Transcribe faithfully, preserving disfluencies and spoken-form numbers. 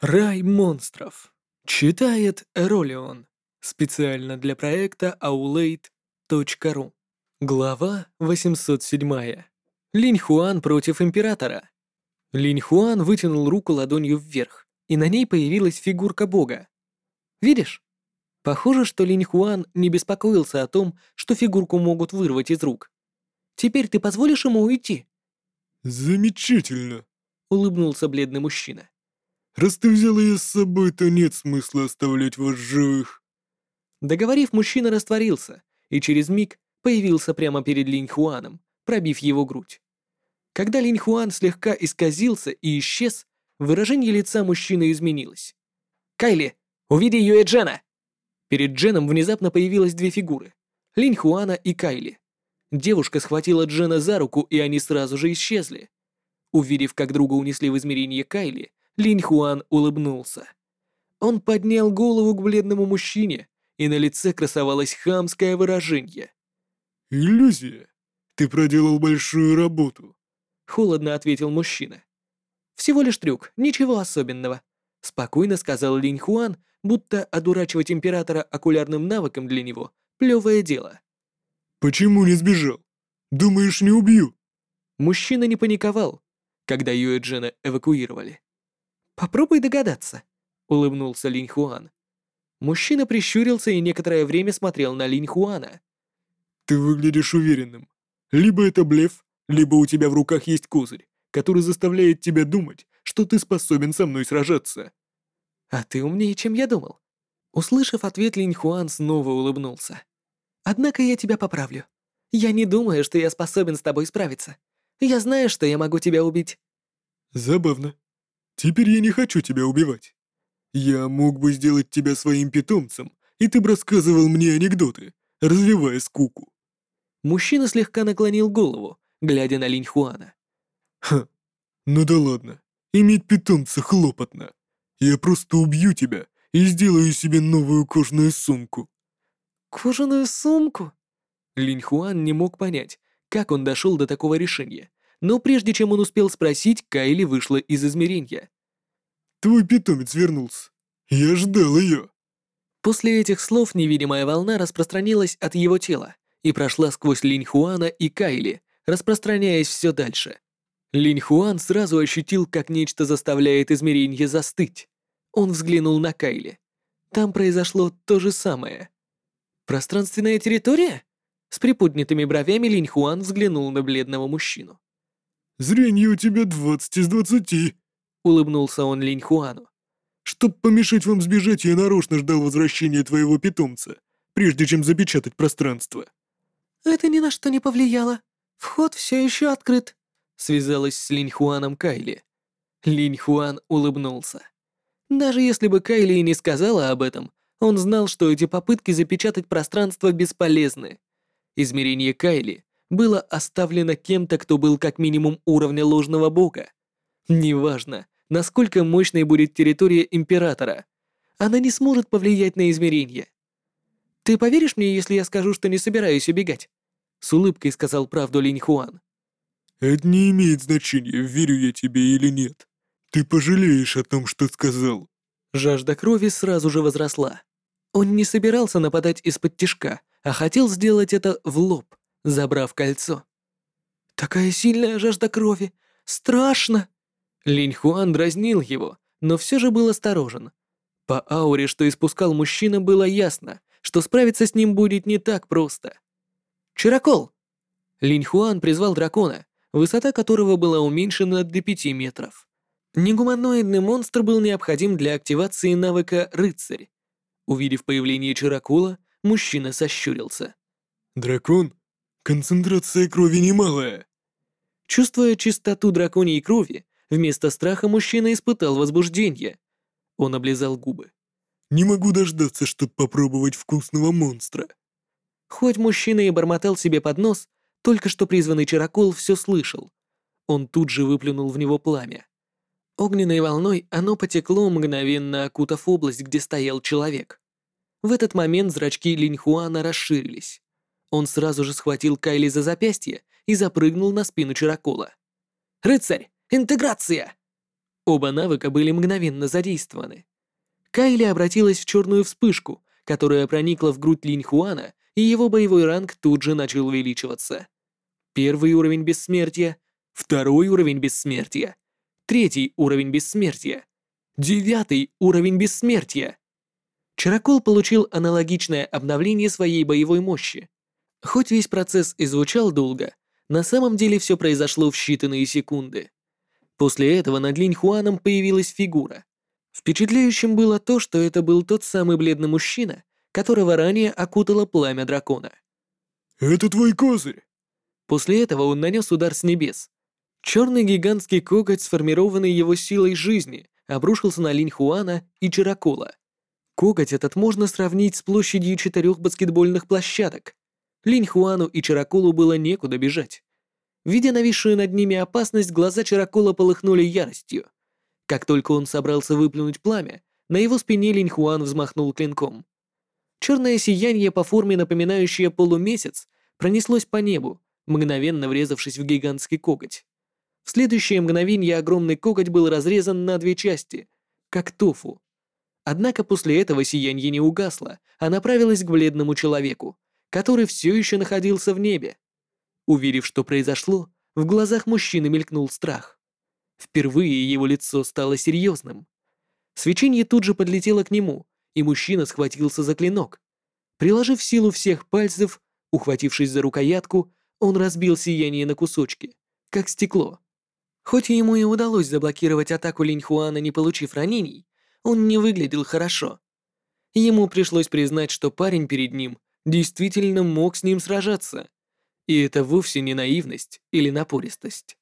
Рай монстров. Читает Эролион. Специально для проекта аулейт точка ру. Глава восемьсот семь. Линь Хуан против Императора. Линь Хуан вытянул руку ладонью вверх, и на ней появилась фигурка бога. Видишь? Похоже, что Линь Хуан не беспокоился о том, что фигурку могут вырвать из рук. Теперь ты позволишь ему уйти? «Замечательно. Улыбнулся бледный мужчина. Раз ты взяла ее с собой, то нет смысла оставлять вас живых». Договорив, мужчина растворился, и через миг появился прямо перед Линь Хуаном, пробив его грудь. Когда Линь Хуан слегка исказился и исчез, выражение лица мужчины изменилось. «Кайли, увиди Юэ Джена!» Перед Дженом внезапно появилось две фигуры — Линь Хуана и Кайли. Девушка схватила Джена за руку, и они сразу же исчезли. Увидев, как друга унесли в измерение Кайли, Линь Хуан улыбнулся. Он поднял голову к бледному мужчине, и на лице красовалось хамское выражение. «Иллюзия. Ты проделал большую работу». Холодно ответил мужчина. «Всего лишь трюк, ничего особенного», — спокойно сказал Линь Хуан, будто одурачивать императора окулярным навыком для него — плевое дело. «Почему не сбежал? Думаешь, не убью?» Мужчина не паниковал, когда Юэ Джена эвакуировали. «Попробуй догадаться», — улыбнулся Линь Хуан. Мужчина прищурился и некоторое время смотрел на Линь Хуана. «Ты выглядишь уверенным. Либо это блеф, либо у тебя в руках есть козырь, который заставляет тебя думать, что ты способен со мной сражаться». «А ты умнее, чем я думал». Услышав ответ, Линь Хуан снова улыбнулся. «Однако я тебя поправлю. Я не думаю, что я способен с тобой справиться. Я знаю, что я могу тебя убить». «Забавно. Теперь я не хочу тебя убивать. Я мог бы сделать тебя своим питомцем, и ты бы рассказывал мне анекдоты, развивая скуку». Мужчина слегка наклонил голову, глядя на Линь Хуана. «Ха, ну да ладно. Иметь питомца хлопотно. Я просто убью тебя и сделаю себе новую кожаную сумку». «Кожаную сумку?» Линь Хуан не мог понять, как он дошел до такого решения, но прежде чем он успел спросить, Кайли вышла из измерения. «Твой питомец вернулся. Я ждал ее». После этих слов невидимая волна распространилась от его тела и прошла сквозь Линь Хуана и Кайли, распространяясь все дальше. Линь Хуан сразу ощутил, как нечто заставляет измерение застыть. Он взглянул на Кайли. Там произошло то же самое. «Пространственная территория?» С приподнятыми бровями Линь Хуан взглянул на бледного мужчину. «Зрение у тебя двадцать из двадцати. Улыбнулся он Линь Хуану. Чтоб помешать вам сбежать, я нарочно ждал возвращения твоего питомца, прежде чем запечатать пространство». «Это ни на что не повлияло. Вход все еще открыт», — связалась с Линь Хуаном Кайли. Линь Хуан улыбнулся. Даже если бы Кайли и не сказала об этом, он знал, что эти попытки запечатать пространство бесполезны. Измерение Кайли было оставлено кем-то, кто был как минимум уровня ложного бога. Неважно, насколько мощной будет территория Императора, она не сможет повлиять на измерение. «Ты поверишь мне, если я скажу, что не собираюсь убегать?» С улыбкой сказал правду Линь Хуан. «Это не имеет значения, верю я тебе или нет. Ты пожалеешь о том, что сказал». Жажда крови сразу же возросла. Он не собирался нападать из-под тишка, а хотел сделать это в лоб, забрав кольцо. «Такая сильная жажда крови! Страшно!» Линь Хуан дразнил его, но все же был осторожен. По ауре, что испускал мужчина, было ясно, что справиться с ним будет не так просто. «Чиракол!» Линь Хуан призвал дракона, высота которого была уменьшена до пяти метров. Негуманоидный монстр был необходим для активации навыка «Рыцарь». Увидев появление Чиракола, мужчина сощурился. «Дракон? Концентрация крови немалая». Чувствуя чистоту драконьей крови, вместо страха мужчина испытал возбуждение. Он облизал губы. «Не могу дождаться, чтобы попробовать вкусного монстра». Хоть мужчина и бормотал себе под нос, только что призванный Чиракол все слышал. Он тут же выплюнул в него пламя. Огненной волной оно потекло, мгновенно окутав область, где стоял человек. В этот момент зрачки Линь Хуана расширились. Он сразу же схватил Кайли за запястье и запрыгнул на спину Чиракола. «Рыцарь! Интеграция!» Оба навыка были мгновенно задействованы. Кайли обратилась в черную вспышку, которая проникла в грудь Линь Хуана, и его боевой ранг тут же начал увеличиваться. Первый уровень бессмертия, второй уровень бессмертия, третий уровень бессмертия, девятый уровень бессмертия. Чарокол получил аналогичное обновление своей боевой мощи. Хоть весь процесс и звучал долго, на самом деле все произошло в считанные секунды. После этого над Линь Хуаном появилась фигура. Впечатляющим было то, что это был тот самый бледный мужчина, которого ранее окутало пламя дракона. «Это твой козырь!» После этого он нанес удар с небес. Черный гигантский коготь, сформированный его силой жизни, обрушился на Линь Хуана и Чарокола. Коготь этот можно сравнить с площадью четырех баскетбольных площадок. Линь Хуану и Чароколу было некуда бежать. Видя нависшую над ними опасность, глаза Чарокола полыхнули яростью. Как только он собрался выплюнуть пламя, на его спине Линь Хуан взмахнул клинком. Черное сияние, по форме напоминающее полумесяц, пронеслось по небу, мгновенно врезавшись в гигантский коготь. В следующее мгновение огромный коготь был разрезан на две части, как тофу. Однако после этого сияние не угасло, а направилось к бледному человеку, который все еще находился в небе. Увидев, что произошло, в глазах мужчины мелькнул страх. Впервые его лицо стало серьезным. Свечение тут же подлетело к нему, и мужчина схватился за клинок. Приложив силу всех пальцев, ухватившись за рукоятку, он разбил сияние на кусочки, как стекло. Хоть ему и удалось заблокировать атаку Линь Хуана, не получив ранений, он не выглядел хорошо. Ему пришлось признать, что парень перед ним действительно мог с ним сражаться. И это вовсе не наивность или напористость.